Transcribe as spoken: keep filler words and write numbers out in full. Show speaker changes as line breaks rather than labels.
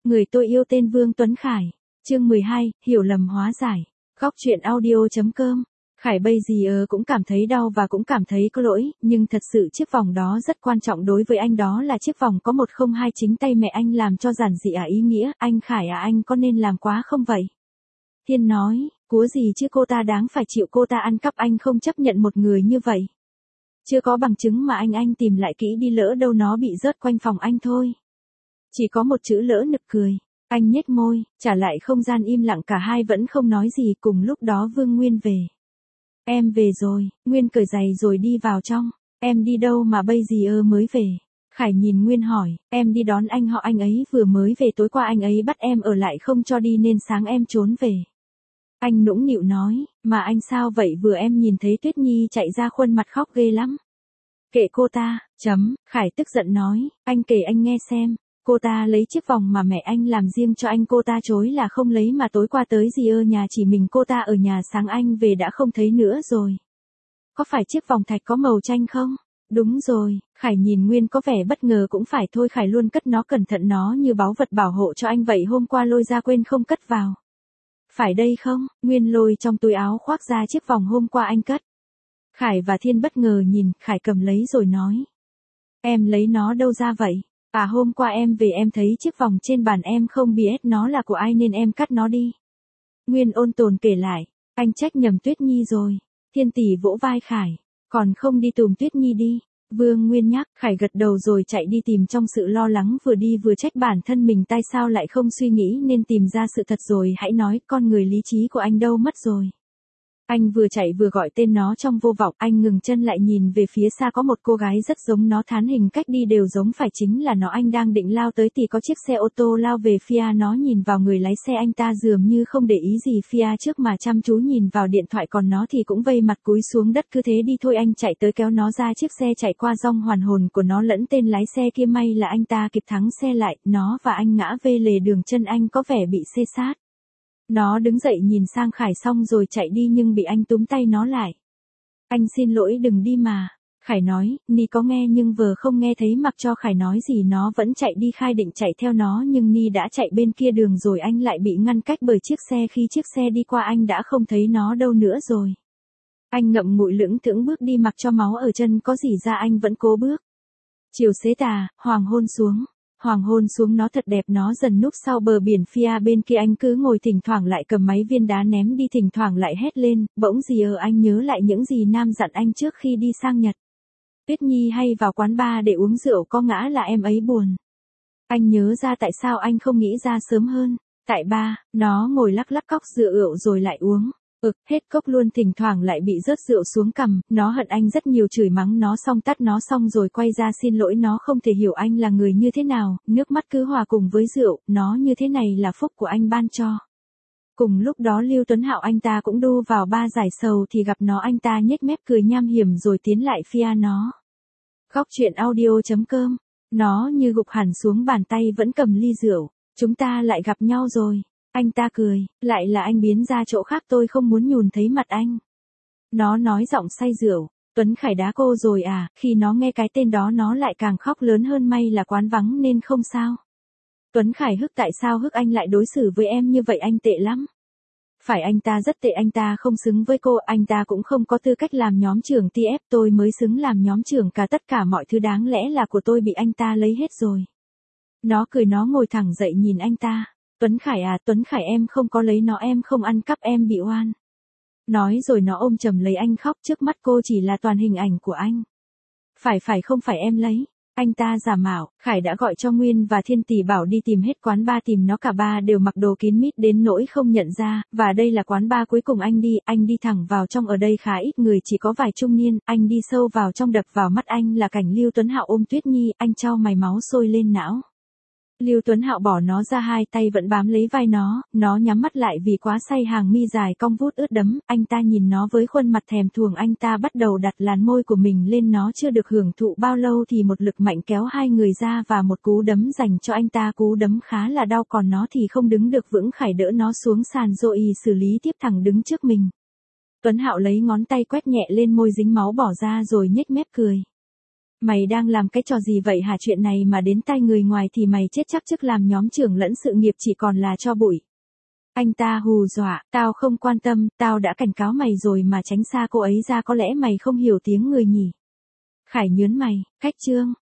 Người tôi yêu tên Vương Tuấn Khải. Chương mười hai, hiểu lầm hóa giải. Góc truyện audio.com. Khải bây giờ cũng cảm thấy đau và cũng cảm thấy có lỗi, nhưng thật sự chiếc vòng đó rất quan trọng đối với anh, đó là chiếc vòng có một không hai chính tay mẹ anh làm cho giản dị à ý nghĩa, anh Khải à anh có nên làm quá không vậy? Thiên nói, cúa gì chứ cô ta đáng phải chịu cô ta ăn cắp, anh không chấp nhận một người như vậy. Chưa có bằng chứng mà anh anh tìm lại kỹ đi, lỡ đâu nó bị rớt quanh phòng anh thôi. Chỉ có một chữ lỡ, nực cười. Anh nhếch môi, trả lại không gian im lặng, cả hai vẫn không nói gì. Cùng lúc đó Vương Nguyên về. Em về rồi. Nguyên cởi giày rồi đi vào trong. Em đi đâu mà bây giờ mới về? Khải nhìn Nguyên hỏi. Em đi đón anh họ, anh ấy vừa mới về tối qua, anh ấy bắt em ở lại không cho đi nên sáng em trốn về. Anh nũng nịu nói. Mà anh sao vậy? Vừa em nhìn thấy Tuyết Nhi chạy ra khuôn mặt khóc ghê lắm. Kệ cô ta, chấm. Khải tức giận nói. Anh kể anh nghe xem. Cô ta lấy chiếc vòng mà mẹ anh làm riêng cho anh, cô ta chối là không lấy, mà tối qua tới gì ơ nhà chỉ mình cô ta ở nhà, sáng anh về đã không thấy nữa rồi. Có phải chiếc vòng thạch có màu chanh không? Đúng rồi. Khải nhìn Nguyên có vẻ bất ngờ. Cũng phải thôi, Khải luôn cất nó cẩn thận, nó như báu vật bảo hộ cho anh vậy, hôm qua lôi ra quên không cất vào. Phải đây không? Nguyên lôi trong túi áo khoác ra chiếc vòng hôm qua anh cất. Khải và Thiên bất ngờ nhìn. Khải cầm lấy rồi nói. Em lấy nó đâu ra vậy? À hôm qua em về em thấy chiếc vòng trên bàn, em không biết nó là của ai nên em cắt nó đi. Nguyên ôn tồn kể lại. Anh trách nhầm Tuyết Nhi rồi. Thiên tỷ vỗ vai Khải. Còn không đi tùm Tuyết Nhi đi. Vương Nguyên nhắc. Khải gật đầu rồi chạy đi tìm, trong sự lo lắng vừa đi vừa trách bản thân mình tại sao lại không suy nghĩ nên tìm ra sự thật rồi hãy nói. Con người lý trí của anh đâu mất rồi? Anh vừa chạy vừa gọi tên nó trong vô vọng. Anh ngừng chân lại nhìn về phía xa, có một cô gái rất giống nó, thán hình cách đi đều giống, phải chính là nó. Anh đang định lao tới thì có chiếc xe ô tô lao về phía nó, nhìn vào người lái xe, anh ta dường như không để ý gì phía trước mà chăm chú nhìn vào điện thoại, còn nó thì cũng vây mặt cúi xuống đất. Cứ thế đi thôi, anh chạy tới kéo nó ra, chiếc xe chạy qua dòng hoàn hồn của nó lẫn tên lái xe kia, may là anh ta kịp thắng xe lại, nó và anh ngã về lề đường, chân anh có vẻ bị xê sát. Nó đứng dậy nhìn sang Khải xong rồi chạy đi nhưng bị anh túm tay nó lại. Anh xin lỗi, đừng đi mà. Khải nói, Ni có nghe nhưng vờ không nghe thấy, mặc cho Khải nói gì nó vẫn chạy đi. Khai định chạy theo nó nhưng Ni đã chạy bên kia đường rồi, anh lại bị ngăn cách bởi chiếc xe. Khi chiếc xe đi qua anh đã không thấy nó đâu nữa rồi. Anh ngậm ngùi lững thững bước đi, mặc cho máu ở chân có rỉ ra anh vẫn cố bước. Chiều xế tà, hoàng hôn xuống. Hoàng hôn xuống nó thật đẹp, nó dần núp sau bờ biển phía bên kia, anh cứ ngồi thỉnh thoảng lại cầm mấy viên đá ném đi, thỉnh thoảng lại hét lên. Bỗng gì ở anh nhớ lại những gì Nam dặn anh trước khi đi sang Nhật. Tuyết Nhi hay vào quán bar để uống rượu, có ngã là em ấy buồn. Anh nhớ ra tại sao anh không nghĩ ra sớm hơn. Tại ba, nó ngồi lắc lắc cốc rượu rồi lại uống. Ực, hết cốc luôn, thỉnh thoảng lại bị rớt rượu xuống cằm. Nó hận anh rất nhiều, chửi mắng nó xong tắt nó xong rồi quay ra xin lỗi. Nó không thể hiểu anh là người như thế nào, nước mắt cứ hòa cùng với rượu. Nó như thế này là phúc của anh ban cho. Cùng lúc đó Lưu Tuấn Hạo anh ta cũng đu vào ba giải sầu thì gặp nó, anh ta nhếch mép cười nham hiểm rồi tiến lại phía nó. Góc truyện audio.com. Nó như gục hẳn xuống bàn tay vẫn cầm ly rượu. Chúng ta lại gặp nhau rồi. Anh ta cười, lại là anh, biến ra chỗ khác, tôi không muốn nhùn thấy mặt anh. Nó nói giọng say rượu. Tuấn Khải đá cô rồi à? Khi nó nghe cái tên đó nó lại càng khóc lớn hơn, may là quán vắng nên không sao. Tuấn Khải hức, tại sao hức anh lại đối xử với em như vậy, anh tệ lắm. Phải, anh ta rất tệ, anh ta không xứng với cô, anh ta cũng không có tư cách làm nhóm trưởng tê ép, tôi mới xứng làm nhóm trưởng, cả tất cả mọi thứ đáng lẽ là của tôi bị anh ta lấy hết rồi. Nó cười, nó ngồi thẳng dậy nhìn anh ta. Tuấn Khải à, Tuấn Khải em không có lấy nó, em không ăn cắp, em bị oan. Nói rồi nó ôm chầm lấy anh khóc, trước mắt cô chỉ là toàn hình ảnh của anh. Phải phải không phải em lấy. Anh ta giả mạo. Khải đã gọi cho Nguyên và Thiên tỷ bảo đi tìm hết quán bar, tìm nó cả ba đều mặc đồ kín mít đến nỗi không nhận ra, và đây là quán bar cuối cùng anh đi, anh đi thẳng vào trong, ở đây khá ít người, chỉ có vài trung niên, anh đi sâu vào trong, đập vào mắt anh là cảnh Lưu Tuấn Hạo ôm Tuyết Nhi, anh chau mày, máu sôi lên não. Lưu Tuấn Hạo bỏ nó ra, hai tay vẫn bám lấy vai nó, nó nhắm mắt lại vì quá say, hàng mi dài cong vút ướt đẫm, anh ta nhìn nó với khuôn mặt thèm thuồng, anh ta bắt đầu đặt làn môi của mình lên nó, chưa được hưởng thụ bao lâu thì một lực mạnh kéo hai người ra và một cú đấm dành cho anh ta, cú đấm khá là đau, còn nó thì không đứng được vững. Khải đỡ nó xuống sàn rồi xử lý tiếp, thẳng đứng trước mình. Tuấn Hạo lấy ngón tay quét nhẹ lên môi dính máu bỏ ra rồi nhếch mép cười. Mày đang làm cái trò gì vậy hả, chuyện này mà đến tai người ngoài thì mày chết chắc, chức làm nhóm trưởng lẫn sự nghiệp chỉ còn là tro bụi. Anh ta hù dọa, tao không quan tâm, tao đã cảnh cáo mày rồi mà tránh xa cô ấy ra, có lẽ mày không hiểu tiếng người nhỉ. Khải nhớn mày, cách trương.